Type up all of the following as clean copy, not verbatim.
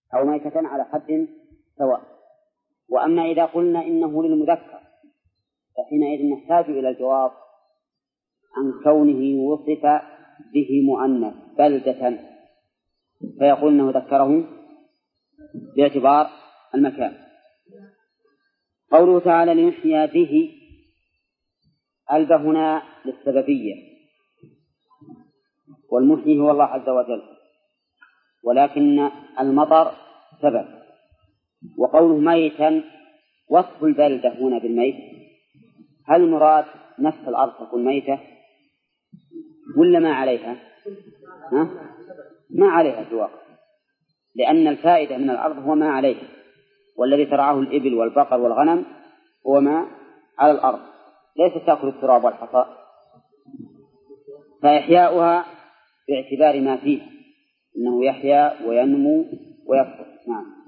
أو ميتة على حد سواء. وأما إذا قلنا إنه للمذكر فحينئذ نحتاج إلى الجواب عن كونه وصف به مؤنث بلدة، فيقول إنه ذكره باعتبار المكان. قوله تعالى لنحيي به، ألب هنا للسببية، والمحيي هو الله عز وجل، ولكن المطر سبب. وقوله ميتا وصف البلدة هنا بالميت، هل المراد نفس الأرض تكون ميتة ولا ما عليها؟ ما عليها في الواقع، لأن الفائدة من الأرض هو ما عليها، والذي ترعاه الإبل والبقر والغنم هو ما على الأرض، ليس تأكل التراب والحصى. فإحياؤها باعتبار ما فيه، إنه يحيا وينمو ويكبر. نعم.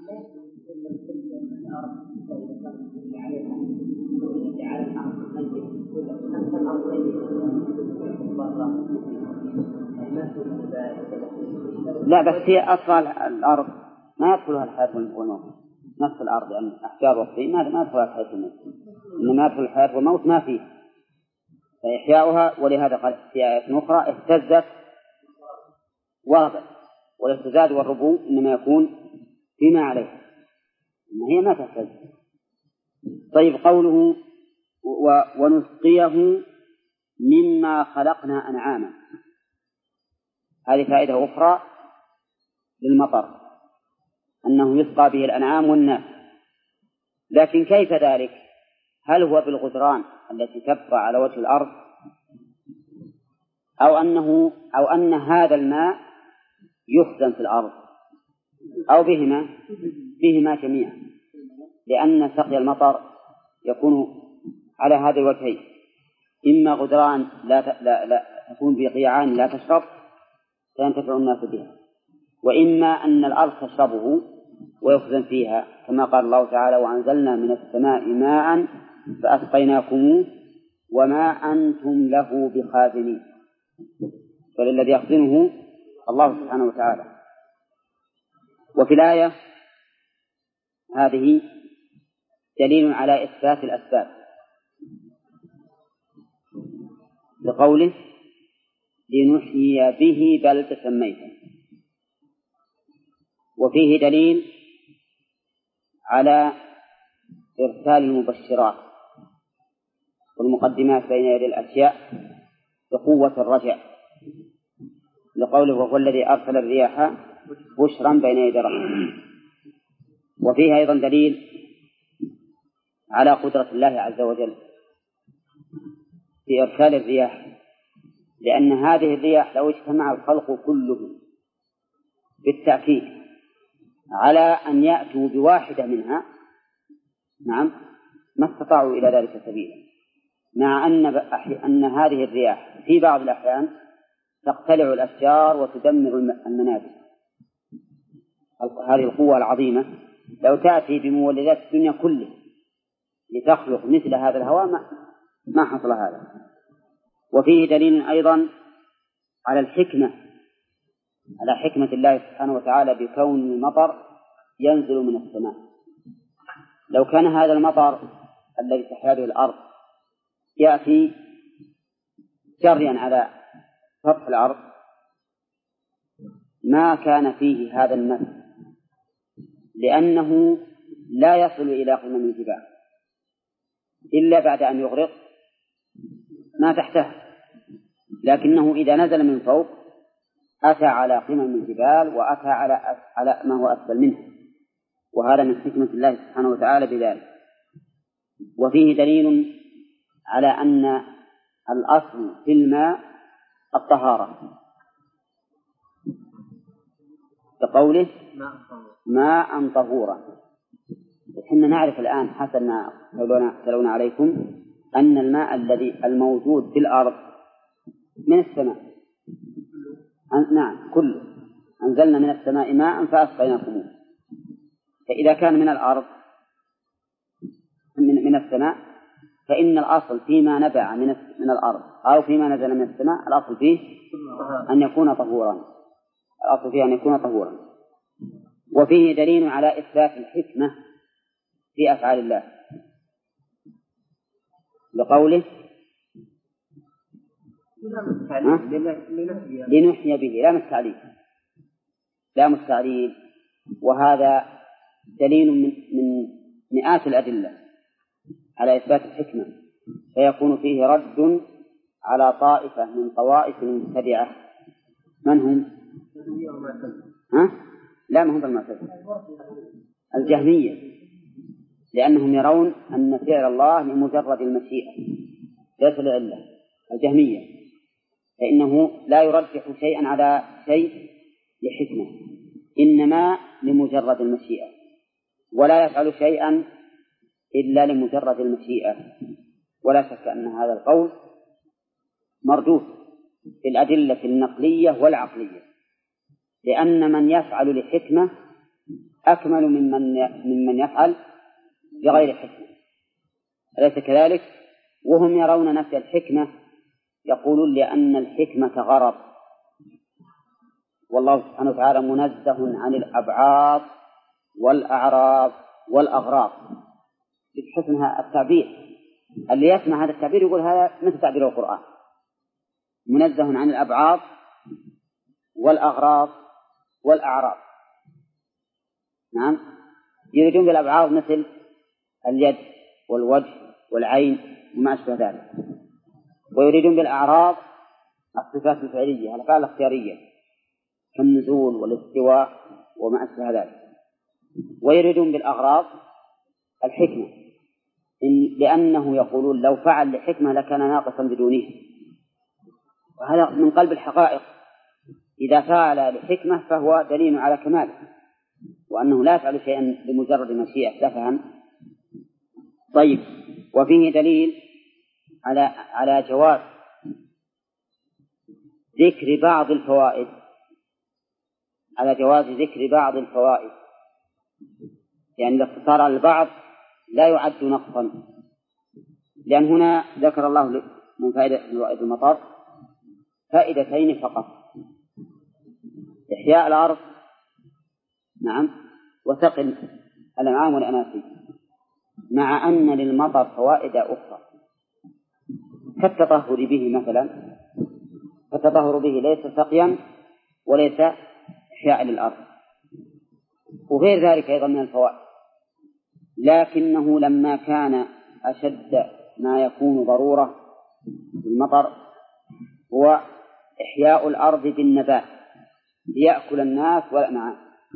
لا، بس هي أصلا الأرض ما يدخلها الحياة والموت، نفس الأرض يعني أحجار والطين ما يدخلها الحياة والموت، إنما يدخل الحياة والموت ما فيه. فإحياؤها، ولهذا قال في آية أخرى اهتزت وربت، والاهتزاز والربو إنما يكون فيما عليه، إن هي ما تهتز. طيب، قوله ونسقيه مما خلقنا أنعاما، هذه فائدة أخرى للمطر، أنه يسقى به الأنعام والناس. لكن كيف ذلك؟ هل هو بالغدران التي تبقى على وجه الأرض، أو أن هذا الماء يخزن في الأرض، أو بهما جميعا، لأن سقي المطر يكون على هذا الوجهين: إما غدران لا تكون بقيعان لا تشرب فينتفع الناس بها، وإما أن الأرض تشربه ويخزن فيها، كما قال الله تعالى: وأنزلنا من السماء ماء فأسقيناكموه وما أنتم له بخازنين. فالذي يخزنه الله سبحانه وتعالى. وفي الآية هذه دليل على إثبات الأسباب لقوله لنحيي به بلدة ميتا، وفيه دليل على إرسال المبشرات والمقدمات بين يدي الأشياء بقوة الرجع، لقوله وهو الذي أرسل الرياح بشرا بين يدي رحمته. وفيه أيضا دليل على قدرة الله عز وجل في إرسال الرياح، لأن هذه الرياح لو اجتمع الخلق كله بالتأكيد على أن يأتوا بواحدة منها، نعم، ما استطاعوا إلى ذلك سبيلا، مع أن هذه الرياح في بعض الأحيان تقتلع الأشجار وتدمر المنازل. هذه القوة العظيمة لو تأتي بمولدات الدنيا كلها لتخلق مثل هذا الهواء ما حصل هذا. وفيه دليل أيضا على حكمة الله سبحانه وتعالى بكون المطر ينزل من السماء. لو كان هذا المطر الذي تحيا به الأرض يأتي جريا على سطح الأرض ما كان فيه هذا النفس، لأنه لا يصل إلى قمم الجبال إلا بعد أن يغرق ما تحته، لكنه إذا نزل من فوق أتى على قمم الجبال وأتى على ما هو أسفل منه، وهذا من حكمة الله سبحانه وتعالى بذلك. وفيه دليل على أن الأصل في الماء الطهارة، بقوله ماء طهورا. وحنا نعرف الآن حسب ما تلون عليكم أن الماء الذي الموجود في الأرض من السماء، نعم كله، أنزلنا من السماء ماء فأسقيناكموه. فإذا كان من الأرض من السماء فإن الأصل فيما نبع من الأرض أو فيما نزل من السماء الأصل فيه أن يكون طهورا، الأصل فيه أن يكون طهورا. وفيه دليل على إثبات الحكمة في أفعال الله لقوله لنحيي به، لا مستعليل، وهذا دليل من مئات الأدلة على إثبات الحكمة، فيكون فيه رد على طائفة من طوائف المبتدعة. من هم؟ لا، ما هم المعتزلة، الجهمية، لأنهم يرون أن فعل الله لمجرد المشيئة ليس لعلة. الجهمية فإنه لا يرجح شيئا على شيء لحكمة، إنما لمجرد المشيئة، ولا يفعل شيئا إلا لمجرد المشيئة. ولا شك أن هذا القول مردود في الأدلة النقلية والعقلية، لأن من يفعل لحكمة أكمل ممن يفعل لغير حكمة، أليس كذلك؟ وهم يرون نفي الحكمة، يقولون لأن الحكمة غرض، والله سبحانه وتعالى منزه عن الأبعاض والأعراض والأغراض. بحسنها التعبير، اللي يسمع هذا التعبير يقول هذا مثل تعبير القرآن، منزه عن الأبعاض والأغراض والأعراض. نعم، يريدون بالأبعاض مثل اليد والوجه والعين وما أشبه ذلك، ويريدون بالأعراض الصفات الفعلية الأفعال الاختيارية كالنزول والاستواء وما أشبه ذلك، ويريدون بالأغراض الحكمة، لأنه يقولون لو فعل لحكمة لكان ناقصا بدونه، وهذا من قلب الحقائق. إذا فعل لحكمة فهو دليل على كماله، وأنه لا يفعل شيئا لمجرد مشيئة. تفهم؟ طيب، وفيه دليل على جواز ذكر بعض الفوائد، يعني الاقتصار على البعض لا يعد نقصا، لأن هنا ذكر الله من فوائد المطر فائدتين فقط: إحياء الأرض، نعم، وسقي الأنعام والأناسي، مع أن للمطر فوائد أخرى كالتطهر به مثلا، فالتطهر به ليس سقيا وليس إحياء للأرض، وغير ذلك أيضا من الفوائد. لكنه لما كان أشد ما يكون ضرورة بالمطر هو إحياء الأرض بالنبات ليأكل الناس والأنعام،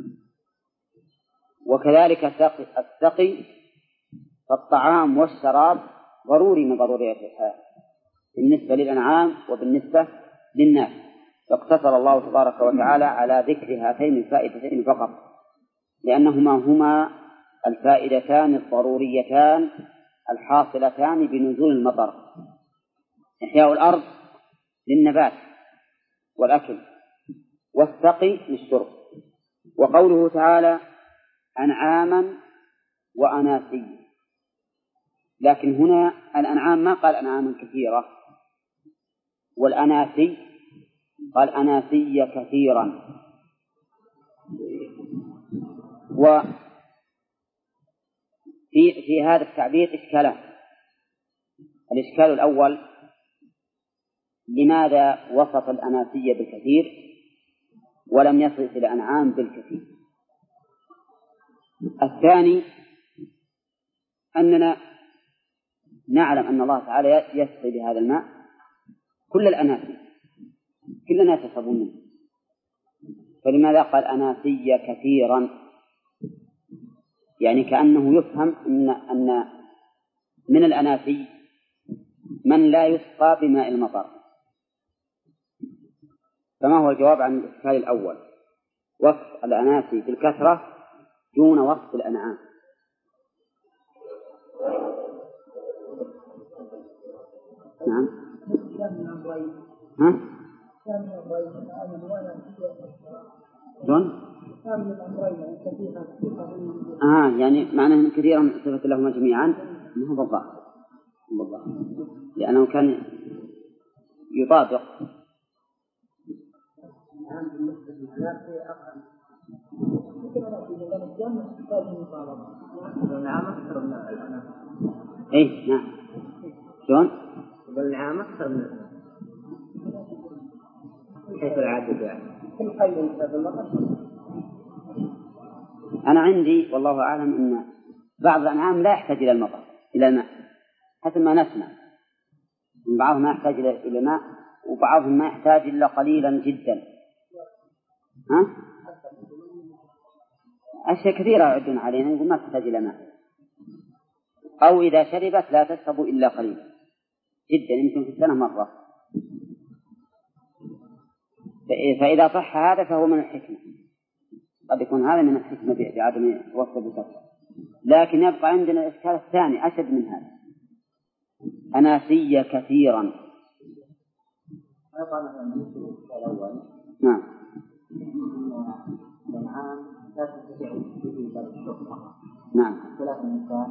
وكذلك السقي فالطعام والشراب ضروري من ضروريات الحياة بالنسبة للأنعام وبالنسبة للناس، فاقتصر الله تبارك وتعالى على ذكر هاتين الفائدتين فقط، لأنهما هما الفائدتان الضروريتان الحاصلتان بنزول المطر: إحياء الأرض للنبات والأكل، والسقي للشرب. وقوله تعالى أنعاما وأناسي، لكن هنا الأنعام ما قال أنعاما كثيرة، والأناسي قال أناسي كثيرا. وفي هذا التعبير إشكالان: الإشكال الأول، لماذا وصف الأناسي بالكثير ولم يصف الأنعام بالكثير؟ الثاني، أننا نعلم أن الله تعالى يسقي بهذا الماء كل الأناسي، كل الناس يشربون منه، فلماذا قال أناسي كثيرا؟ يعني كأنه يفهم أن من الأناسي من لا يسقى بماء المطر. فما هو الجواب عن الإشكال الأول؟ وصف الأناسي بالكثرة دون وصف الأنعام. نعم. ها؟ دون؟ يعني معناه كثيرا صفة لهما جميعا، ما هو بالضبط، لأنه كان يطابق. النعام أكثر من الأناث. إيه نعم. شلون؟ النعام أكثر من الأناث حيث العدد يعني. أنا عندي والله أعلم أن بعض الأنعام لا يحتاج إلى المطر إلى الماء حسب ما نسمع. بعضهم ما يحتاج إلى الماء وبعضهم ما يحتاج إلا قليلا جدا. ها؟ أشياء كثيرة يعدون علينا يقول ما تحتاج إلى ماء، أو إذا شربت لا تشرب إلا قليلا جدا يمكن في السنة مرة. فإذا صح هذا فهو من الحكمة، قد يكون هذا من الحكمة بعدم وصف بكثرة. لكن يبقى عندنا الإشكال الثاني أشد من هذا، أناسية كثيرا. نعم. لا تستطيع به الشرطة. نعم. ثلاث نساء.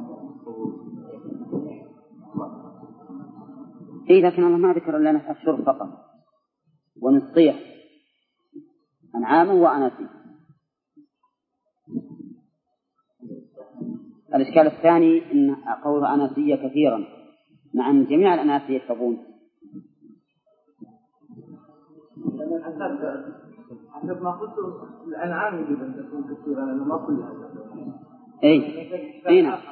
إيه لكن الله ما ذكر لنا الشرب فقط ونصيح أنعام وأناسية. الإشكال الثاني إن قول أناسية كثيرا مع أن جميع الأناسية يشربون. حسب ما قلت الأنعام يجب أن تكون كثيرة لأنه ما كلها. أي نعم.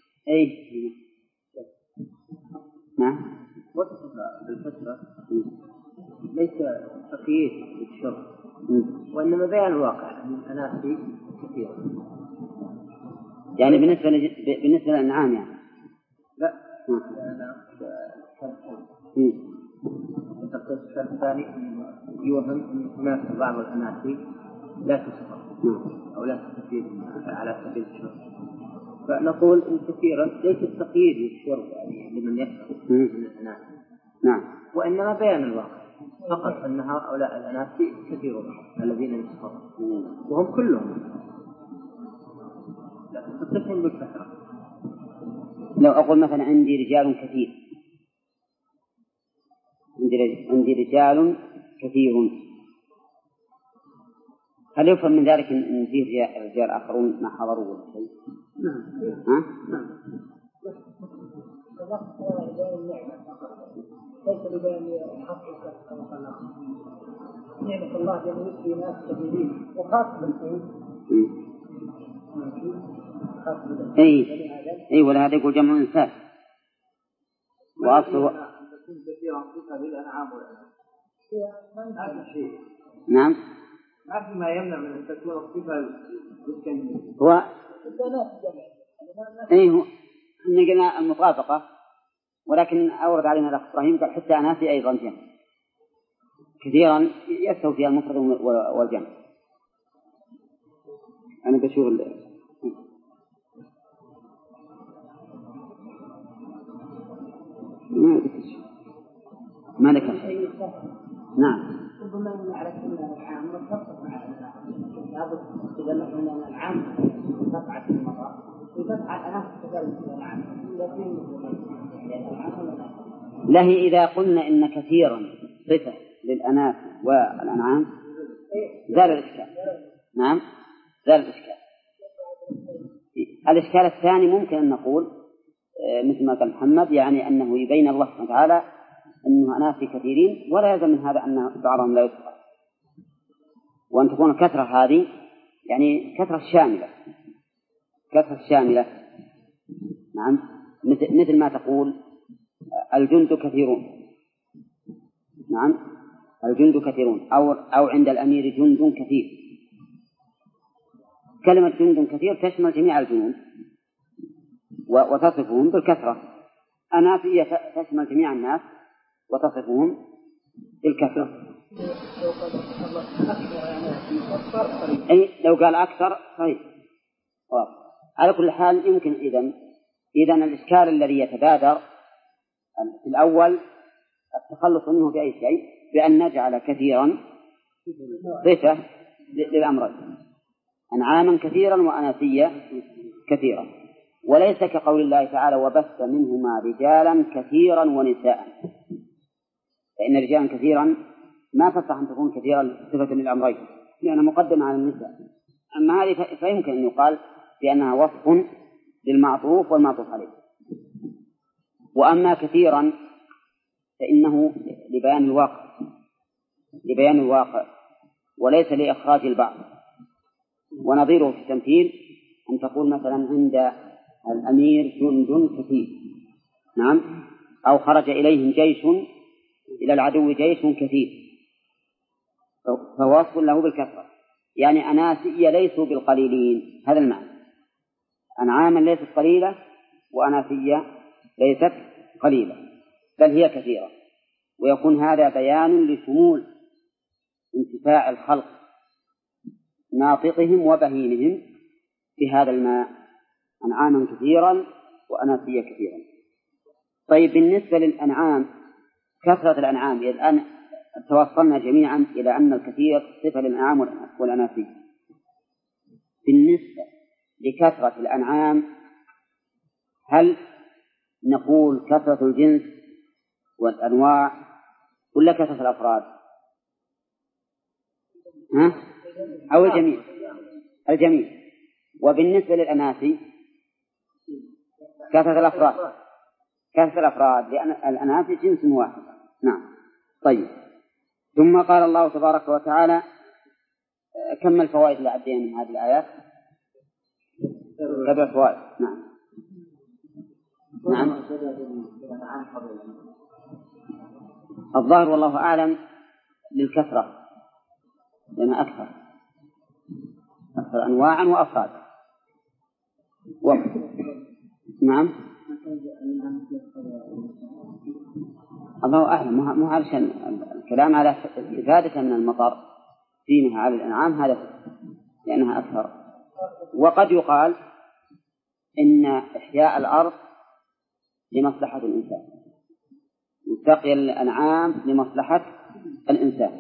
نعم. وصف بالكثرة ليس تقييد للشرب وإنما بيان الواقع أن الأناسي كثيرة. يعني بالنسبة للأنعام يعني. لا. التقسيم الثاني يوهم أن هناك بعض الأناسي لا تسقط أو لا تستفيد على سبيل الشرب، فنقول إن كثيرا ليس التقييد للشرب يعني لمن يشرب من الأناسي. نعم. وإنما بيان الواقع فقط أن هؤلاء الأناسي كثيرون الذين يسقطون وهم كلهم لا تقسم بالكثرة. لو أقول مثلا عندي رجال كثير، عندي رجال كثير، هل يفهم من ذلك أن فيه رجال آخرون ما حضروا ولا شيء؟ نعم. ها؟ نعم. ليس لبيان حق نعمة الله لأن في ناس كثيرين وخاصة بالسعود. أي ولهذا يقول جمع إنسان وأصله تكون كثيرا صفة للأنعام والأنعام. هذا شيء. نعم. ما في ما يمنع من أن تكون الصفة للكلمة. هو هو إن قلنا المطابقة، ولكن أورد علينا الأخ إبراهيم قال حتى أناسي أيضا جمع كثيرا يستوي فيها المفرد والجمع. أنا بشوف ما ذكر شيء. نعم. ربما نعرف أن العام متفق مع لابد إذا مثلا العام تقع في المطار وتقع الأناس كذلك العام لا هي إذا قلنا إن كثيرا صفة للأناس والأنعام زال الإشكال. نعم زال الإشكال. الإشكال الثاني ممكن أن نقول مثل ما قال محمد يعني أنه يبين الله سبحانه وتعالى أنه أناس كثيرين ولا يلزم من هذا أن بعضهم لا يذكر، وأن تكون الكثرة هذه يعني كثرة شاملة. نعم مثل ما تقول الجند كثيرون. نعم الجند كثيرون أو عند الأمير جند كثير. كلمة جند كثير تشمل جميع الجنود وتصفهم بالكثرة. أناسية تشمل جميع الناس وتصفهم بالكثرة. أي لو قال أكثر صحيح. على كل حال يمكن إذن الإشكال الذي يتبادر في الأول التخلص منه بأي شيء بأن نجعل كثيرا صفة للأمرين، أنعاما كثيرا وأناسية كثيرا، وليس كقول الله تعالى وبث منهما رجالا كثيرا ونساء، فإن رجالا كثيرا ما تصح أن تكون كثيرا صفة للأمرين لأنها مقدمة على النساء. أما هذه فيمكن أن يقال بأنها وصف للمعطوف والمعطوف عليه. وأما كثيرا فإنه لبيان الواقع وليس لإخراج البعض. ونظيره في التمثيل أن تقول مثلا عند الأمير جند كثير، نعم، أو خرج إليهم جيش، إلى العدو جيش كثير، فهو وصف له بالكثرة، يعني أناسي ليسوا بالقليلين، هذا المعنى. أنعاما ليست قليلة وأناسية ليست قليلة بل هي كثيرة. ويكون هذا بيان لشمول انتفاع الخلق ناطقهم وبهيمهم في هذا الماء، أنعاما كثيرا وأناسية كثيرا. طيب بالنسبة للأنعام، كثرة الأنعام الآن توصلنا جميعا إلى أن الكثير صفة للأنعام والأناسية. بالنسبة لكثرة الأنعام هل نقول كثرة الجنس والأنواع ولا كثرة الأفراد؟ أو الجميع؟ الجميع. وبالنسبة للأناسي كثرة الأفراد لأن الأناسي جنس واحد. نعم. طيب، ثم قال الله تبارك وتعالى، كم الفوائد اللي عدينا من هذه الآيات؟ 7 فوائد. نعم. الظاهر والله أعلم للكثرة، لأنها أكثر أنواعا وأفراد. نعم. الله أعلم، مو علشان الكلام على استفادة من المطر فيها على الأنعام، هذا لأنها أكثر. وقد يقال إن إحياء الأرض لمصلحة الإنسان، وسقي الأنعام لمصلحة الإنسان،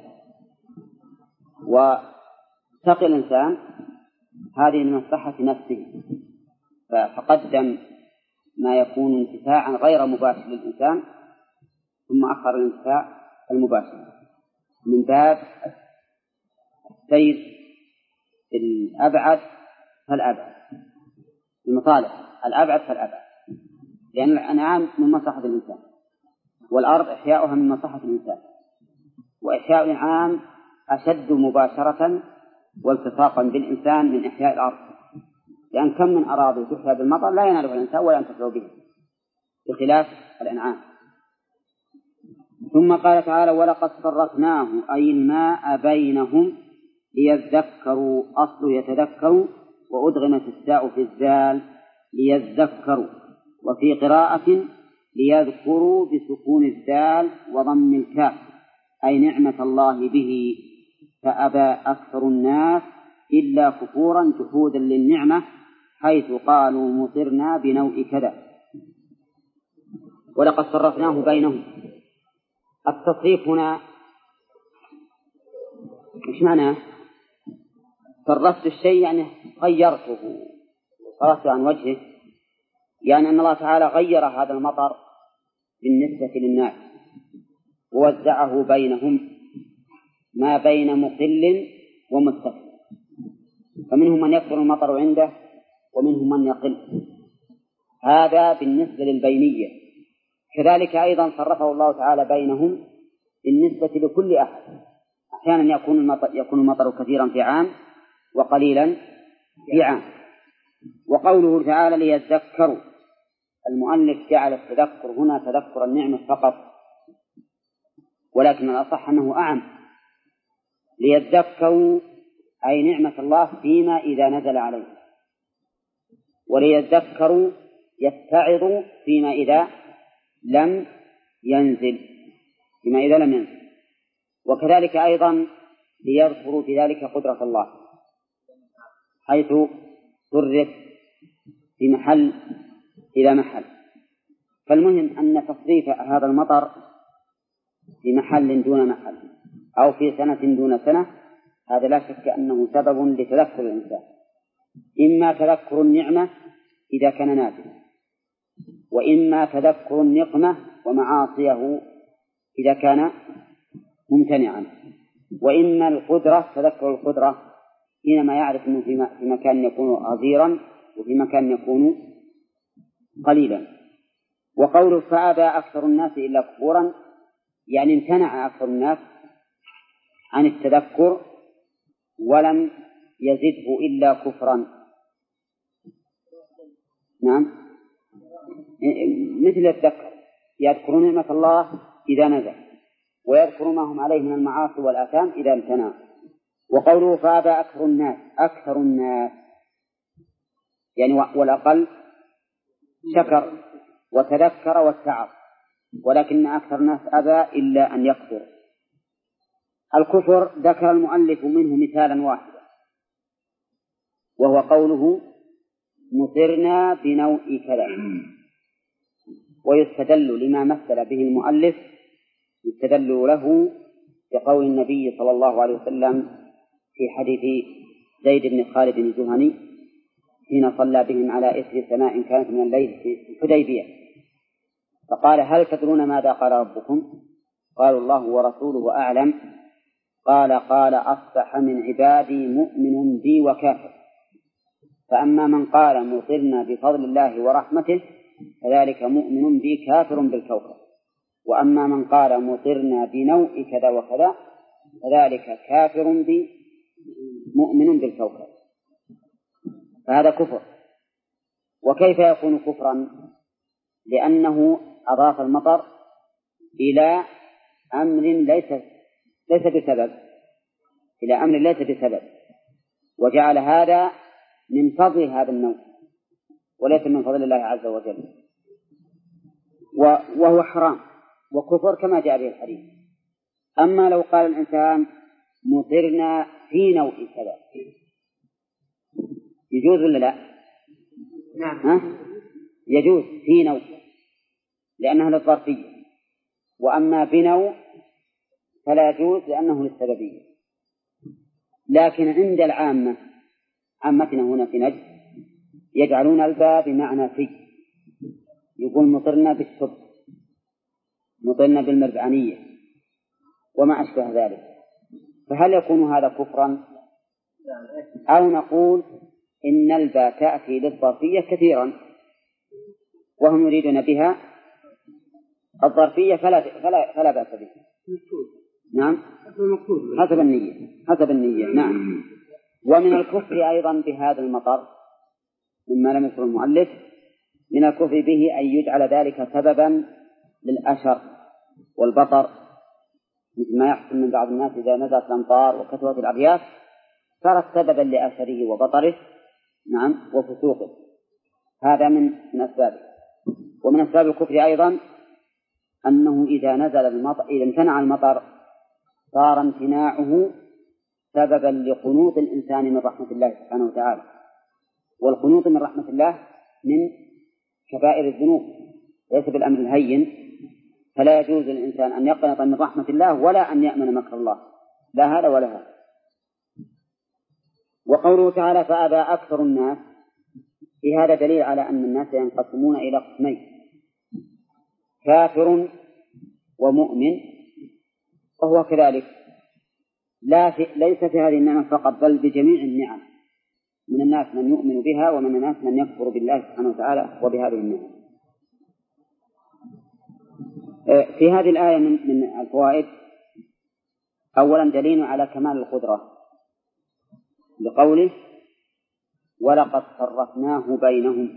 وسقي الإنسان هذه لمصلحة نفسه، فقدم ما يكون انتفاعا غير مباشر للإنسان ثم أخر الانتفاع المباشر من باب السير الأبعد فالأبعد، المصالح الأبعد فالأبعد، لأن الأنعام من مصلحة الإنسان والأرض إحياؤها من مصلحة الإنسان، وإحياء الأنعام أشد مباشرة والتصاقا بالإنسان من إحياء الأرض، لأن كم من أراضي تحيا بالمطر لا يناله الإنسان ولا ينتفع به بخلاف الأنعام. ثم قال تعالى: ولقد صرفناه أي الماء بينهم ليذكروا، أصل يتذكروا، وأدغمت التاء في الزال ليذكروا، وفي قراءة ليذكروا بسكون الزال وضم الكاف، أي نعمة الله به، فأبى أكثر الناس إلا كفورا جحودا للنعمة، حيث قالوا مطرنا بنوء كذا. ولقد صرفناه بينهم. التصريف هنا إيش معناه؟ صرفت الشيء يعني غيرته وصرفته عن وجهه، يعني أن الله تعالى غير هذا المطر بالنسبة للناس ووزعه بينهم ما بين مقل ومستكثر، فمنهم من يكثر المطر عنده ومنهم من يقل، هذا بالنسبة للبينية. كذلك أيضا صرفه الله تعالى بينهم بالنسبة لكل أحد، أحيانا يكون المطر كثيرا في عام وقليلا في عام. وقوله تعالى ليذكروا، المؤلف جعل التذكر هنا تذكر النعمة فقط، ولكن الأصح أنه أعم. ليذكروا أي نعمة الله فيما إذا نزل عليه، وليذكروا يتعظوا فيما إذا لم ينزل، وكذلك أيضا ليذكروا في ذلك قدرة الله، حيث صرف في محل إلى محل. فالمهم أن تصريف هذا المطر في محل دون محل أو في سنة دون سنة، هذا لا شك أنه سبب لتذكر الإنسان، إما تذكر النعمة إذا كان نازلا، وإما تذكر النقمة ومعاصيه إذا كان ممتنعا، وإما القدرة تذكر القدرة حينما يعرف أنه في مكان يكون غزيرا وفي مكان يكون قليلا. وقوله فأبى أكثر الناس إلا كفورا يعني امتنع أكثر الناس عن التذكر ولم يزده إلا كفرا. نعم، مثل الذكر يذكرون نعمة الله إذا نزل، ويذكر ما هم عليه من المعاصي والآثام إذا امتنع. وقوله فأبى أكثر الناس يعني والأقل شكر وتذكر واتعظ، ولكن أكثر الناس أبى إلا أن يكفر. الكفر ذكر المؤلف منه مثالا واحدا، وهو قوله مطرنا بنوء كذا. ويستدل لما مثل به المؤلف، يستدل له بقول النبي صلى الله عليه وسلم في حديث زيد بن خالد الجهني حين صلى بهم على إثر سماء كانت من الليل في الحديبية، فقال هل تدرون ماذا قال ربكم؟ قالوا الله ورسوله أعلم. قال أصبح من عبادي مؤمن بي وكافر، فأما من قال مطرنا بفضل الله ورحمته فذلك مؤمن بي كافر بالكوكب، وأما من قال مطرنا بنوء كذا وكذا فذلك كافر بي مؤمن بالكوكب. فهذا كفر. وكيف يكون كفرا؟ لأنه أضاف المطر إلى أمر ليس بسبب، وجعل هذا من فضل هذا النوع وليس من فضل الله عز وجل، وهو حرام وكفر كما جاء به الحديث. أما لو قال الإنسان مطرنا في نوء كذا يجوز ولا لا؟ نعم. يجوز في نوء لأنها للظرفية، وأما بنوء فلا يجوز لأنه للسببية. لكن عند عامتنا هنا في نجد يجعلون الباء بمعنى في، يقول مطرنا بالشرب، مطرنا بالمربعانية وما أشبه ذلك. فهل يكون هذا كفرا؟ أو نقول إن الباء تأتي للظرفية كثيرا وهم يريدون بها الظرفية فلا بأس به. نعم، حسب النية. نعم. ومن الكفر أيضا بهذا المطر مما لم يذكر المؤلف، من الكفر به أن يجعل ذلك سببا للأشر والبطر، مثل ما يحصل من بعض الناس إذا نزلت الأمطار وكثرت الأرياح صارت سببا لأشره وبطره. نعم، وفسوقه. هذا من أسبابه. ومن أسباب الكفر أيضا أنه إذا امتنع المطر صار امتناعه سببا لقنوط الإنسان من رحمة الله سبحانه وتعالى، والقنوط من رحمة الله من كبائر الذنوب ليس بالأمر الهين، فلا يجوز للإنسان أن يقنط من رحمة الله ولا أن يأمن مكر الله، لا هذا ولا هذا. وقوله تعالى فأبى أكثر الناس، في هذا دليل على أن الناس ينقسمون إلى قسمين: كافر ومؤمن. وهو كذلك ليس في هذه النعمة فقط بل بجميع النعم، من الناس من يؤمن بها ومن الناس من يكفر بالله سبحانه وتعالى وبهذه النعمة. في هذه الآية من الفوائد: أولا دليل على كمال القدرة بقوله ولقد صرفناه بينهم.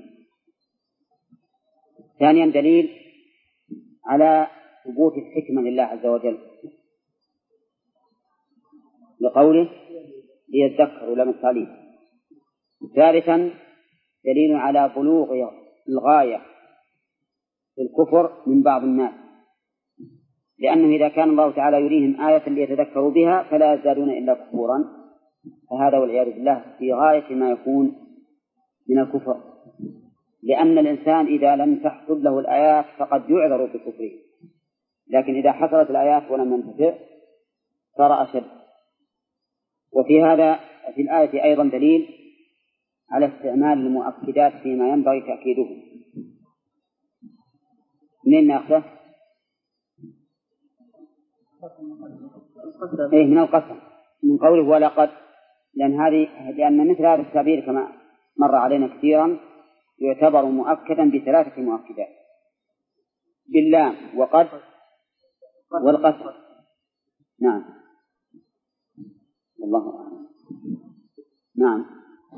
ثانيا دليل على ثبوت الحكمة لله عز وجل بقوله ليذكروا لم التعليم. ثالثا دليل على بلوغ الغاية في الكفر من بعض الناس، لأنه إذا كان الله تعالى يريهم آية ليتذكروا بها فلا يزدادون إلا كفورا، فهذا والعياذ بالله في غاية ما يكون من الكفر، لأن الإنسان إذا لم تحصل له الآيات فقد يعذر بكفره، لكن إذا حصلت الآيات ولم ينتفع صار أشد. وفي هذا في الآية أيضا دليل على استعمال المؤكدات فيما ينبغي تأكيده. منين نأخذه؟ من القسم، من قوله ولقد، لأن مثل هذا التعبير كما مر علينا كثيرا يعتبر مؤكدا ب3 مؤكدات: باللام وقد والقسم. نعم والله أعلم. نعم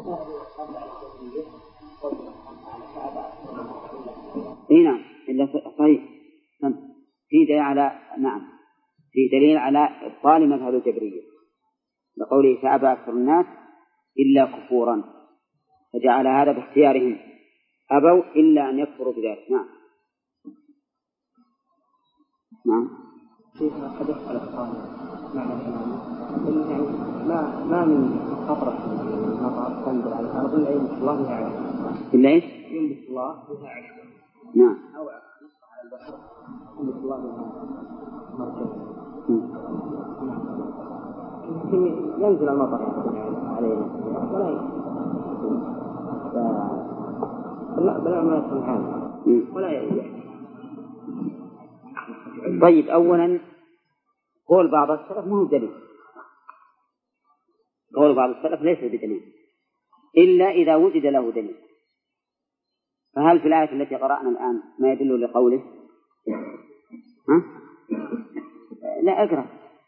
نعم إلا صحيح في دليل على في دليل على إبطال مذهب الجبرية لقوله فأبى أكثر الناس إلا كفورا، فجعل هذا باختيارهم، أبوا إلا أن يكفروا بذلك. نعم شيخنا قد يفعل الصالح معنى كلامه يعني ما من خطرة المطر تنزل على الأرض إلا ينبت الله بها عشرة. إلا إيش؟ ينبت الله بها عشرة. نعم. أو نصف على البشر ينبت الله بها مرتين. ينزل المطر علينا ولا بلا ما سبحانه ولا يحدث. طيب، أولا قول بعض السلف ما هو دليل، قول بعض السلف ليس بدليل إلا إذا وجد له دليل. فهل في الآية التي قرأنا الآن ما يدل لقوله؟ لا أقرأ.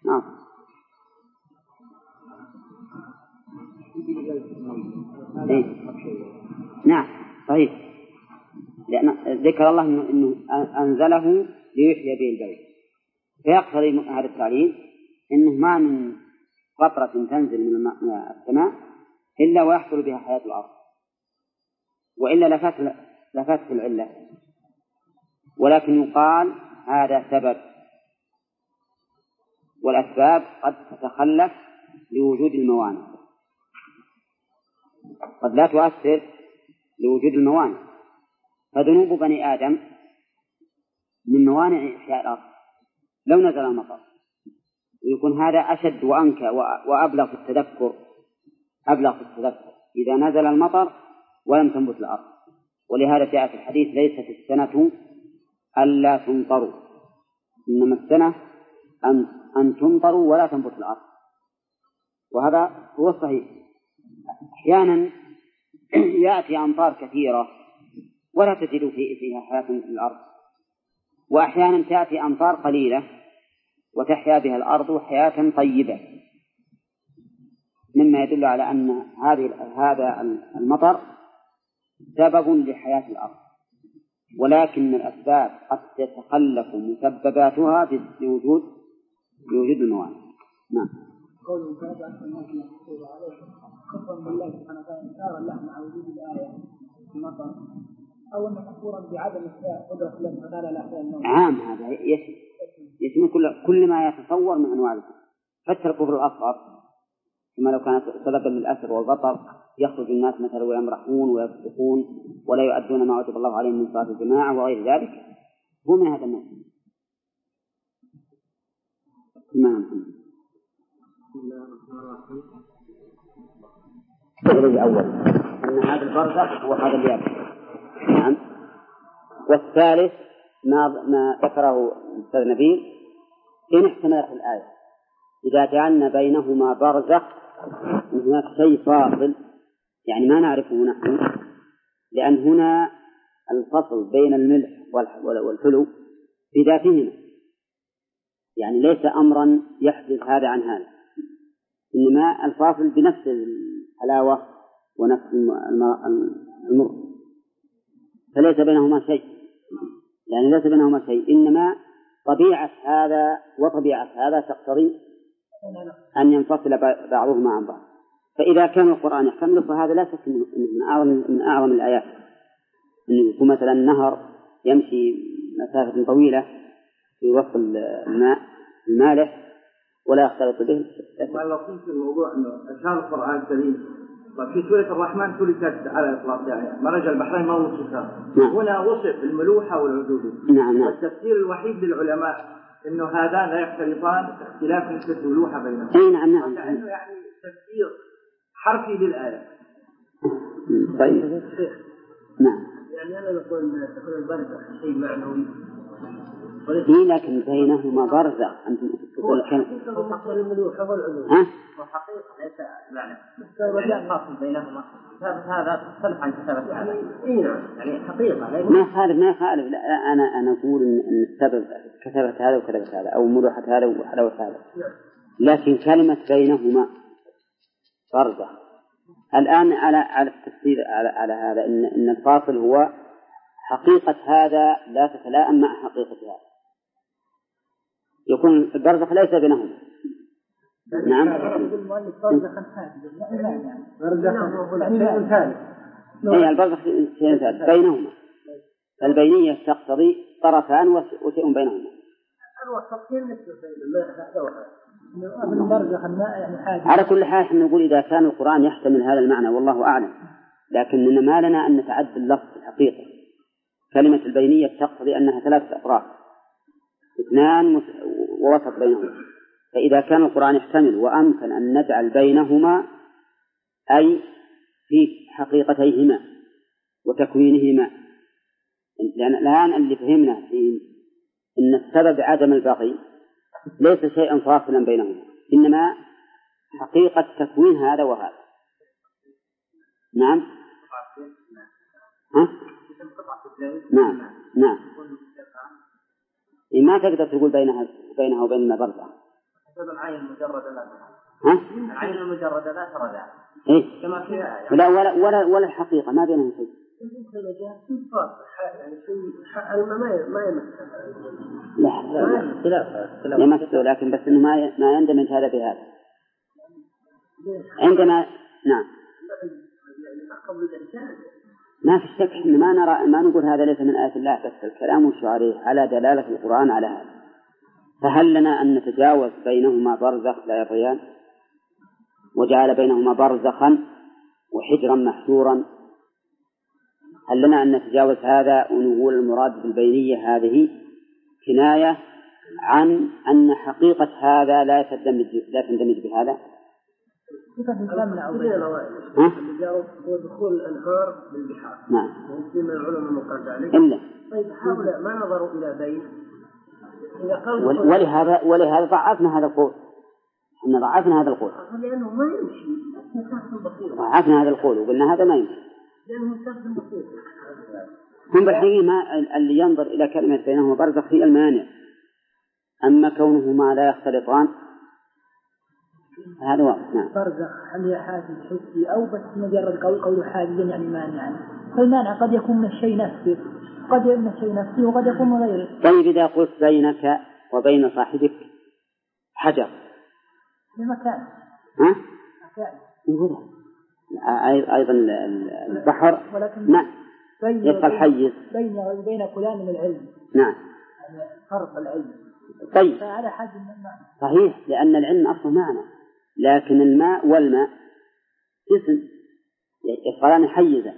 نعم صحيح، لأن ذكر الله أنه أنزله ليحيي به البلد، فيقتضي هذا التعليل أنه ما من قطرة تنزل من السماء إلا ويحصل بها حياة الأرض، وإلا لفات العلة. ولكن يقال هذا سبب، والأسباب قد تتخلف لوجود الموانع، قد لا تؤثر لوجود الموانع. فذنوب بني آدم من موانع إحياء الأرض لو نزل المطر، ويكون هذا أشد وأنكى وأبلغ في التذكر إذا نزل المطر ولم تنبت الأرض. ولهذا جاء في الحديث ليست السنة ألا تمطروا، إنما السنة أن تمطروا ولا تنبت الأرض. وهذا هو الصحيح. أحيانا يأتي أمطار كثيرة ولا تجد فيها حياة في الأرض، وأحيانا تأتي أمطار قليلة وتحيا بها الأرض حياة طيبة، مما يدل على أن هذا المطر سبب لحياة الأرض، ولكن الأسباب قد تتخلف مسبباتها بوجود الموانع. نعم. قوله فأبى أكثر الناس أن يكفروا عليه كفرا بالله سبحانه وتعالى إنكارا له مع وجود الآية في المطر، أو أن كفورا بعدم قدرة الله سبحانه وتعالى على إحياء الموتى. عام هذا يشمل كل ما يتصور من أنواع الكفر، حتى الكفر الأصغر، كما لو كانت سببا للأسر والبطر يخرج الناس مثلا ويمرحون ويصدقون ولا يؤدون ما وجب الله عليهم من صلاة الجماعة وغير ذلك، هو من هذا النوع. الأول أن هذا البرزخ هو هذا اليابس. نعم. والثالث ما ذكره الأستاذ نبيل إن احتملت الآية إذا جعلنا بينهما برزخ هناك شيء فاصل، يعني ما نعرفه نحن، لأن هنا الفصل بين الملح والحلو في ذاتهما، يعني ليس أمرا يحدث هذا عن هذا، إنما الفاصل بنفس الحلاوة ونفس المر، فليس بينهما شيء، يعني ليس بينهما شيء، إنما طبيعة هذا وطبيعة هذا تقتضي أن ينفصل بعضهما عن بعض. فإذا كان القرآن يحتمل فهذا لا شك من أعظم الآيات، أنه يكون مثلا نهر يمشي مسافة طويلة في وسط الماء المالح ولا يختلط به. واللطيف في الموضوع أنه أشار القرآن الكريم في سورة الرحمن تركت على إطلاق يعني مرج البحرين ما وصفها. هنا وصف الملوحة والعذوبة. نعم. والتفسير الوحيد للعلماء إنه هذان لا يختلطان اختلاف نسبة الملوحة بينهم. نعم. لأنه يعني تفسير حرفي للآية. طيب. نعم. يعني أنا نقول تكون البركة شيء معنوي لكن بينهما برزخ. أنتم تقول كم؟ ها؟ وحقيقة ليس معنى فاصل بينهما. هذا تختلف عن كتابة هذا. يعني حقيقة ما يخالف. لا أنا أقول إن السبب كتابة هذا وكتابة هذا أو ملوحة هذا وحلاوة هذا، لكن كلمة بينهما برزخ. الآن على التفسير على هذا إن الفاصل هو حقيقة هذا لا تتلائم مع حقيقة هذا، يكون البرزخ ليس بينهما. نعم. أي البرزخ شيء ثالث بينهما. البينية تقتضي طرفان وشيء بينهما. على كل حال احنا نقول إذا كان القرآن يحتمل هذا المعنى والله أعلم، لكننا ما لنا أن نتعدى اللفظ الحقيقة. كلمة البينية تقتضي أنها 3 أطراف 2 ووسط بينهما، فإذا كان القرآن يحتمل وأمكن أن نجعل بينهما أي في حقيقتيهما وتكوينهما. لأن الآن اللي فهمنا إن السبب عدم البغي ليس شيئا فاصلا بينهما، إنما حقيقة تكوين هذا وهذا. نعم. ها؟ نعم. ما تقدر تقول بينها وبين برزخ. العين المجردة لا ها؟ العين المجردة لا ترى ذلك. إيه؟ كما في لا ولا الحقيقة ما بينهم شيء. يعني شيء ما لا يمثل، لكن بس إنه ما يندمج هذا بهذا. عندما نعم ما في شك إن ما نقول هذا ليس من آيات الله، بس الكلام الشعري على دلالة القرآن على هذا. فهل لنا أن نتجاوز بينهما برزخ لا يطغيان وجعل بينهما برزخا وحجرا محجورا؟ هل لنا أن نتجاوز هذا ونقول المراد بالبينية هذه كناية عن أن حقيقة هذا لا تندمج بهذا؟ هو دخول الأنهار بالبحار. نعم. ومن العلماء المقال ذلك. إلا. طيب هؤلاء ما نظروا إلى بين. ولهذا ضعفنا هذا القول. إن ضعفنا هذا القول. لأنه ما يمشي. ضعفنا هذا القول وقلنا هذا ما يمشي. لأنه مستخدم بسيط. هم بالحقيقة ما اللي ينظر إلى كلمة بينهما برزخ هي المانع. أما كونهما لا يختلطان هذا واضح. نعم. برزخ هل هي حاجز حسي أو بس مجرد قول حاجزا يعني مانع؟ فالمانع قد يكون من الشيء نفسه، قد يكون من الشيء نفسه وقد يكون من غيره. طيب إذا قلت بينك وبين صاحبك حجر بمكان. ها؟ مكان. أيضا البحر نعم يبقى الحيز بيني وبين فلان من العلم. نعم. فرق العلم. طيب. فهذا حد من المعنى. صحيح لأن العلم أصله معنى، لكن الماء والماء جسم يصيران حيزا.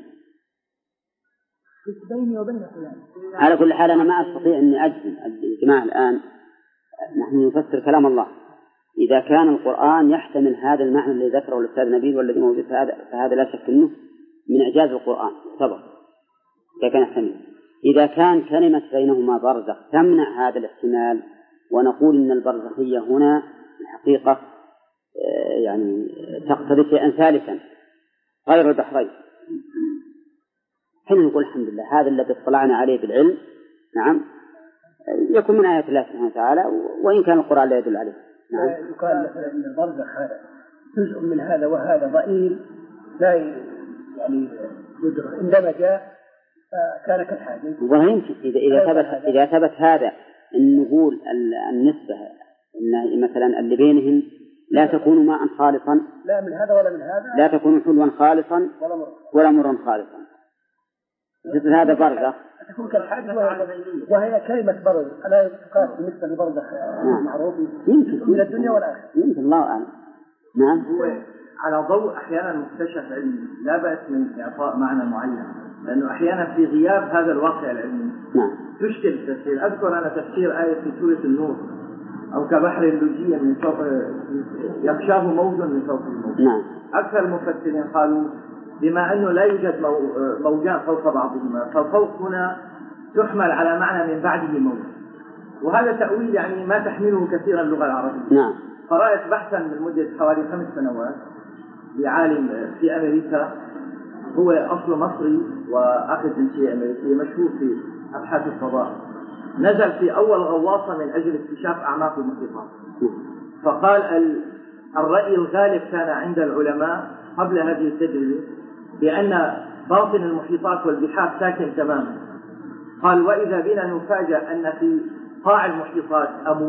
بيني وبين فلان. على كل حال أنا ما أستطيع أني أجزم. الجماعة الآن نحن نفسر كلام الله، إذا كان القرآن يحتمل هذا المعنى الذي ذكره الأستاذ نبيل والذي موجود فهذا لا شك أنه من إعجاز القرآن سبق. إذا كان يحتمل، إذا كان كلمة بينهما برزخ تمنع هذا الاحتمال ونقول إن البرزخية هنا الحقيقة يعني تقتضي شيئا ثالثا غير البحرين، حين نقول الحمد لله هذا الذي اطلعنا عليه بالعلم نعم يكون من آيات الله سبحانه وتعالى وإن كان القرآن لا يدل عليه. نعم. يقال مثلا أن البرزخ هذا جزء من هذا وهذا ضئيل لا يعني يدرك عندما جاء كان كالحاجز. ويمكن إذا ثبت هذا أن نقول النسبة أن مثلا اللي بينهم لا تكون ماء خالصا لا من هذا ولا من هذا، لا تكون حلوا خالصا ولا مرا خالصا، مثل هذا برزخ تكون كالحاجز وهي كلمة برزخ ألا تقاس بالنسبة لبرزخ معروف يمكن إلى الدنيا والآخرة. يمكن الله أعلم. نعم. هو على ضوء أحيانا مكتشف علم لا بأس من إعطاء معنى معين، لأنه أحيانا في غياب هذا الواقع العلمي تشكل التفسير. أذكر أنا تفسير آية في سورة النور أو كبحر لجي من فوق يغشاه موج من فوق الموج. أكثر المفسرين قالوا بما أنه لا يوجد موجان فوق بعضهما، فالفوق هنا تحمل على معنى من بعده موج، وهذا تأويل يعني ما تحمله كثيرا اللغة العربية. نعم. قرأت بحثا من مدة حوالي 5 سنوات لعالم في أمريكا، هو أصله مصري وأخذ جنسية أمريكية، مشهور في أبحاث الفضاء. نزل في أول غواصة من أجل اكتشاف أعماق المحيطات، فقال الرأي الغالب كان عند العلماء قبل هذه التجربة بأن باطن المحيطات والبحار ساكن تماما. قال وإذا بنا نفاجأ أن في قاع المحيطات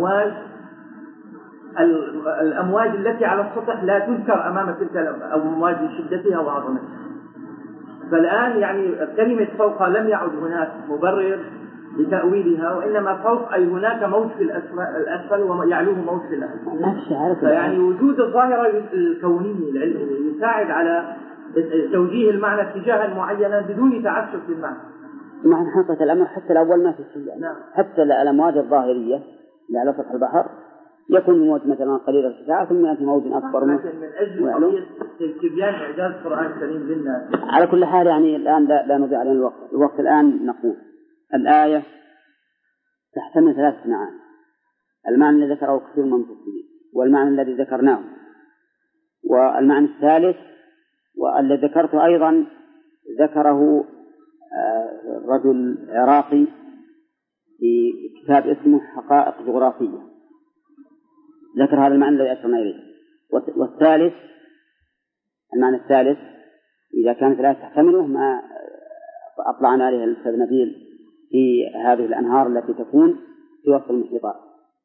الأمواج التي على السطح لا تذكر أمام تلك الأمواج لشدتها وعظمتها. فالآن يعني كلمة فوق لم يعد هناك مبرر لتأويلها، وإنما فوق أي هناك موج في الأسفل ويعلوه موج في الأسفل. فيعني وجود الظاهرة الكونية العلمية يساعد على توجيه المعنى اتجاها معينا بدون تعسف في المعنى. مع حقيقة الأمر حتى الأول ما في شيء. نعم. حتى الأمواج الظاهرية اللي على سطح البحر يكون موج مثلا قليل ارتفاع ثم يأتي موج أكبر منه. من أجل تبيان إعجاز القرآن الكريم للناس. على كل حال يعني الآن لا نضيع علينا الوقت الآن نقول الآية تحتمل 3 معاني: المعنى الذي ذكره كثير من المفسرين، والمعنى الذي ذكرناه، والمعنى الثالث والذي ذكرته أيضا ذكره رجل عراقي في كتاب اسمه حقائق جغرافية، ذكر هذا المعنى الذي أشرنا إليه. والثالث المعنى الثالث إذا كانت لا تحتمله ما أطلعنا عليه الأستاذ نبيل في هذه الأنهار التي تكون في وسط المحيطات.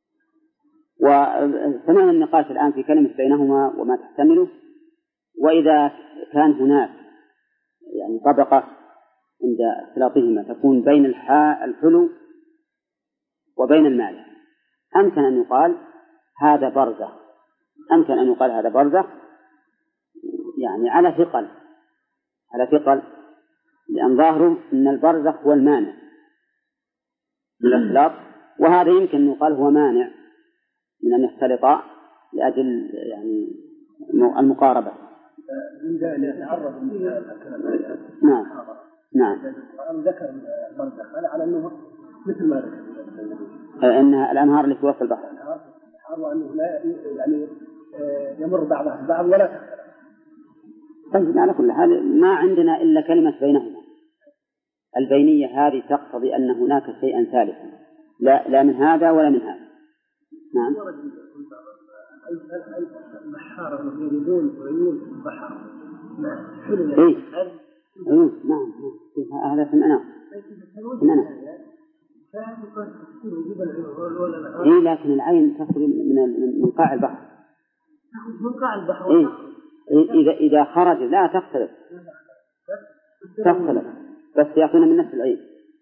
وسمعنا النقاش الآن في كلمة بينهما وما تحتمله. وإذا كان هناك يعني طبقة عند اختلاطهما تكون بين الحلو وبين المالح، أمكن أن يقال هذا برزخ، يعني على ثقل، لأن ظاهره أن البرزخ هو المانع للاختلاط، وهذا يمكن أن يقال هو مانع من أن يختلطا لأجل يعني المقاربة. نعم. ذكر البرزخ على أنه مثل ما ذكر أنها الأنهار اللي في وسط البحر، وأنه لا يعني يمر بعضها البعض ولا تختلف. طيب على كل حال ما عندنا إلا كلمة بينهما. البينية هذه تقتضي أن هناك شيئا ثالثا لا من هذا ولا من هذا. نعم. البحار يريدون عيون البحر. إيه. نعم. هذا في الأنهار. إيه لكن العين تخرج من قاع البحر. من قاع البحر. إيه إذا خرج لا تختلف بس يأخذون من نفس العين.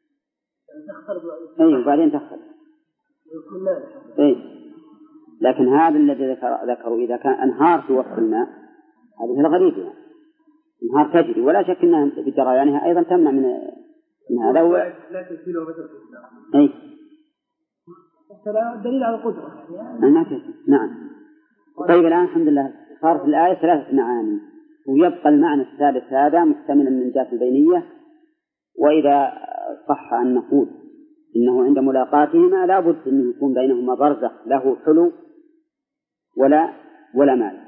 إيه وبعدين تختلف. إيه لكن هذا الذي ذكروا إذا كان أنهار في وسط الماء هذه الغريبة يعني. أنهار تجري ولا شك أنها بجريانها أيضا تمنع من هذا لا تسيله مثل الإسلام. إيه دليل على القدرة. نعم. طيب الآن الحمد لله صارت الآية 3 معاني، ويبقى المعنى الثالث هذا محتملا من جهة البينية. وإذا صح أن نقول إنه عند ملاقاتهما لا بد أن يكون بينهما برزخ له حلو ولا مال.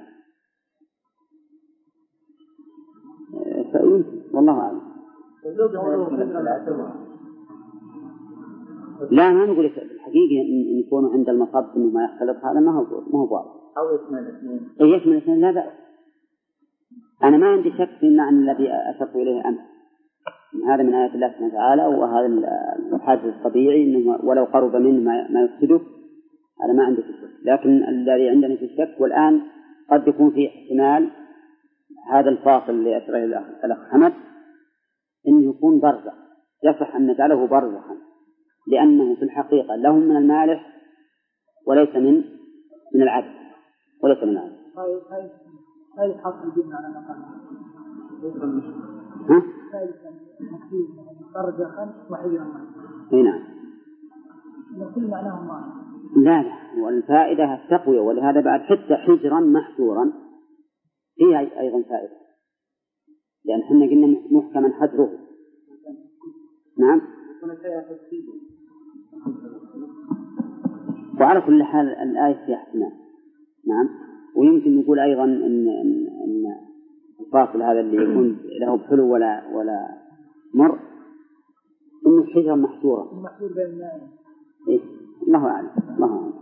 والله أعلم. لا ما نقول الحقيقة إن يكونوا عند المصب إنه ما يختلط، هذا ما هو واضح. أو يشمل الاثنين. يشمل الاثنين لا بأس. أنا ما عندي شك في المعنى الذي أشرت إليه أمس، هذا من آيات الله سبحانه وتعالى، وهذا الحادث الطبيعي إنه ولو قرب منه ما يفسده، هذا ما عندي في الشك. لكن الذي عندنا في الشك والآن قد يكون في احتمال هذا الفاصل اللي أشره الأخ حمد إنه يكون برزخ، يصح أن نجعله برزخا لأنه في الحقيقة لهم من المالح وليس من العدل وليس من العدل. هاي حصل جدا على مقام. ها؟ برزخا وحجرا. نعم. نقول معناه ما. لا والفائدة التقوية، ولهذا بعد حتى حجرا محجورا فيها أيضا فائدة، لأن احنا قلنا محكما حجره. نعم. وعلى كل حال الآية فيها احتمال. نعم. ويمكن نقول أيضا إن الفاصل هذا اللي يكون له بحلو ولا مر إنه الشجرة محجورة. محجور بين الناس. إيه الله أعلم. الله أعلم.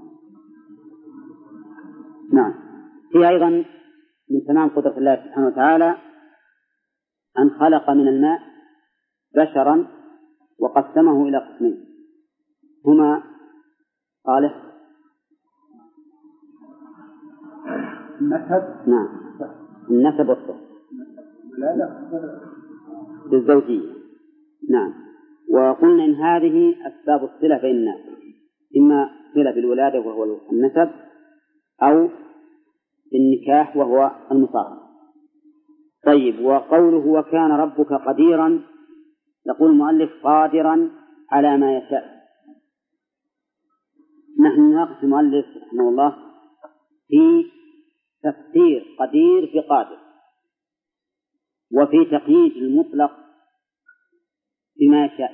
نعم. في أيضا من تمام قدرة الله سبحانه وتعالى أن خلق من الماء بشرا وقسمه إلى قسمين هما صالح النسب. نعم النسب والصهر بالزوجية. نعم. وقلنا إن هذه أسباب الصلة بين الناس إما صلة بالولادة وهو النسب أو بالنكاح وهو المصاهرة. طيب وقوله وكان ربك قديرا يقول المؤلف قادرا على ما يشاء. نحن نناقش المؤلف رحمه الله في تفسير قدير بقادر وفي تقييد المطلق بما يشاء.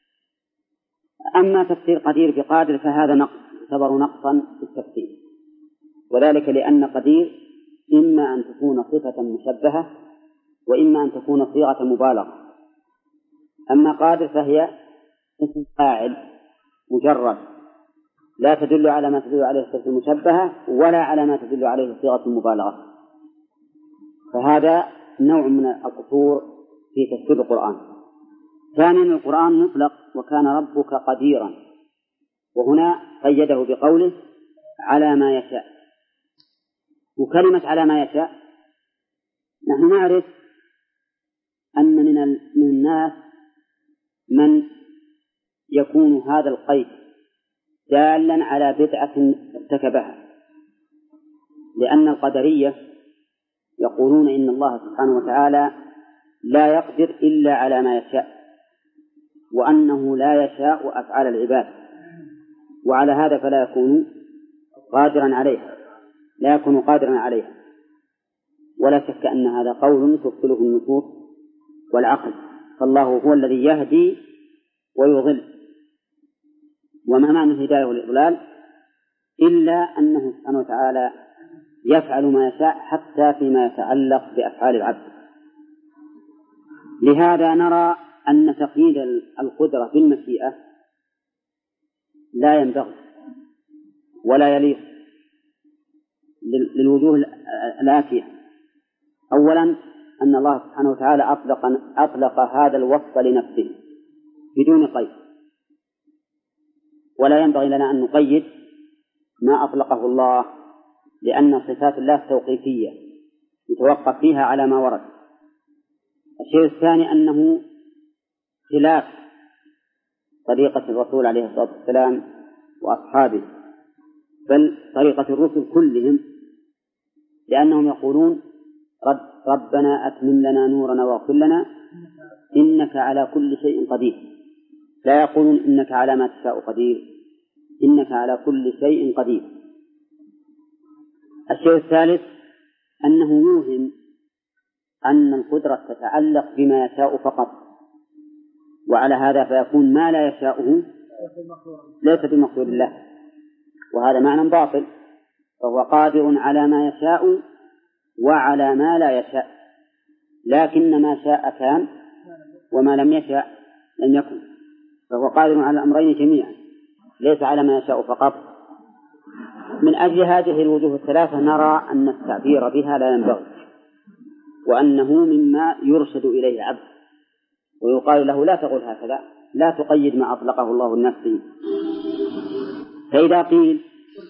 أما تفسير قدير بقادر فهذا نقص يعتبر نقصا في التفسير، وذلك لأن قدير إما أن تكون صفة مشبهة وإما أن تكون صيغة مبالغة. أما قادر فهي اسم فاعل مجرد لا تدل على ما تدل عليه الصفة المشبهة ولا على ما تدل عليه صيغة المبالغة، فهذا نوع من القصور في تفسير القرآن. ثانيا القرآن مطلق وكان ربك قديرا، وهنا قيده بقوله على ما يشاء. وكلمة على ما يشاء نحن نعرف أن من الناس من يكون هذا القيد دالا على بدعة ارتكبها، لأن القدرية يقولون إن الله سبحانه وتعالى لا يقدر إلا على ما يشاء، وأنه لا يشاء أفعال العباد، وعلى هذا فلا يكون قادرا عليها، لا يكون قادرا عليها. ولا شك أن هذا قول تبطله النصوص والعقل، فالله هو الذي يهدي ويضل، وما معنى الهداية والإضلال إلا أنه سبحانه وتعالى يفعل ما يشاء حتى فيما يتعلق بأفعال العبد. لهذا نرى أن تقييد القدرة بالمشيئة لا ينبغي ولا يليق للوجوه الآتية. أولا أن الله سبحانه وتعالى أطلق هذا الوصف لنفسه بدون قيد، ولا ينبغي لنا أن نقيد ما أطلقه الله، لأن صفات الله توقيفية يتوقف فيها على ما ورد. الشيء الثاني أنه خلاف طريقة الرسول عليه الصلاة والسلام وأصحابه، بل طريقة الرسل كلهم، لأنهم يقولون ربنا أتمم لنا نورنا واغفر لنا إنك على كل شيء قدير، لا يقولون إنك على ما تشاء قدير، إنك على كل شيء قدير. الشيء الثالث أنه يوهم أن القدرة تتعلق بما يشاء فقط، وعلى هذا فيكون ما لا يشاءه ليس بمقدور الله، وهذا معنى باطل. فهو قادر على ما يشاء وعلى ما لا يشاء، لكن ما شاء كان وما لم يشاء لم يكن، فهو قادر على الأمرين جميعا ليس على ما يشاء فقط. من أجل هذه الوجوه الثلاثة نرى أن التعبير بها لا ينبغي، وأنه مما يرشد إليه العبد، ويقال له لا تقول هكذا، لا تقيد ما أطلقه الله لنفسه. فإذا قيل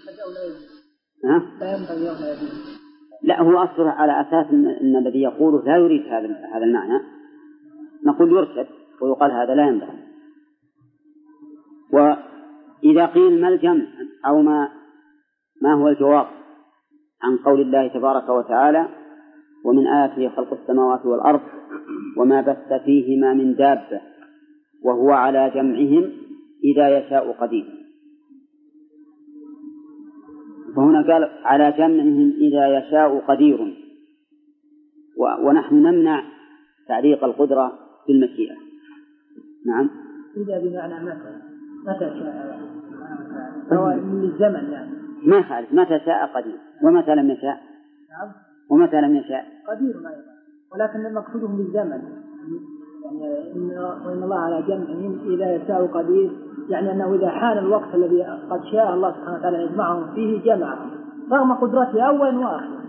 لا هو أصله على أساس أن الذي يقوله لا يريد هذا المعنى، نقول يرشد ويقال هذا لا ينبغي. وإذا قيل ما الجمع أو ما هو الجواب عن قول الله تبارك وتعالى ومن آياته خلق السماوات والأرض وما بث فيهما من دابة وهو على جمعهم إذا يشاء قدير. فهنا قال على جمعهم إذا يشاء قدير، ونحن نمنع تعليق القدرة بالمشيئة. نعم. إذا بمعنى متى شاء سواء من الزمن يعني ما يخالف، متى شاء قدير ومتى لم يشاء. نعم. ومتى لم يشاء قدير أيضا، ولكن المقصود بالزمن يعني إن الله على جمعهم إذا يشاء قدير، يعني أنه إذا حان الوقت الذي قد شاء الله سبحانه وتعالى يجمعهم فيه جمعهم رغم قدرته أولا وآخرا.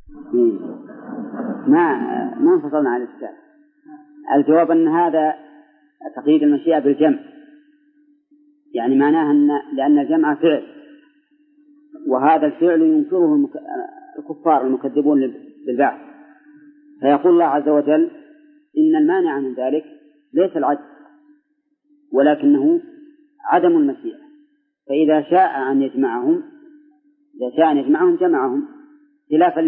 ما انفصلنا عن الإشكال. الجواب أن هذا تقييد المشيئة بالجمع، يعني معناه لأن الجمع فعل، وهذا الفعل ينكره الكفار المكذبون بالبعث، فيقول الله عز وجل إن المانع من ذلك ليس العجز ولكنه عدم المشيئة، فإذا شاء أن يجمعهم جمعهم، خلافا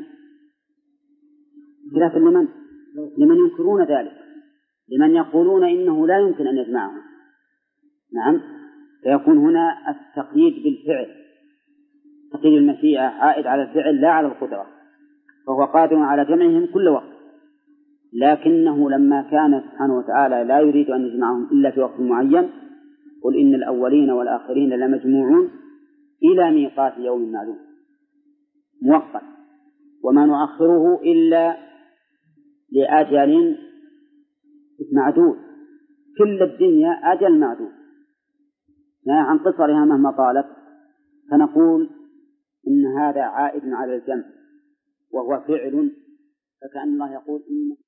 لمن ينكرون ذلك، لمن يقولون إنه لا يمكن أن يجمعهم. نعم، فيكون هنا التقييد بالفعل، تقييد المشيئة عائد على الفعل لا على القدرة، فهو قادر على جمعهم كل وقت، لكنه لما كان سبحانه وتعالى لا يريد أن يجمعهم إلا في وقت معين، قل إن الأولين والآخرين لمجموعون إلى ميقات يوم معلوم موقت، وما نؤخره إلا لأجل معدود، كل الدنيا أجل معدود عن قصرها مهما طالت، فنقول إن هذا عائد على الجمع وهو فعل، فكأن الله يقول إن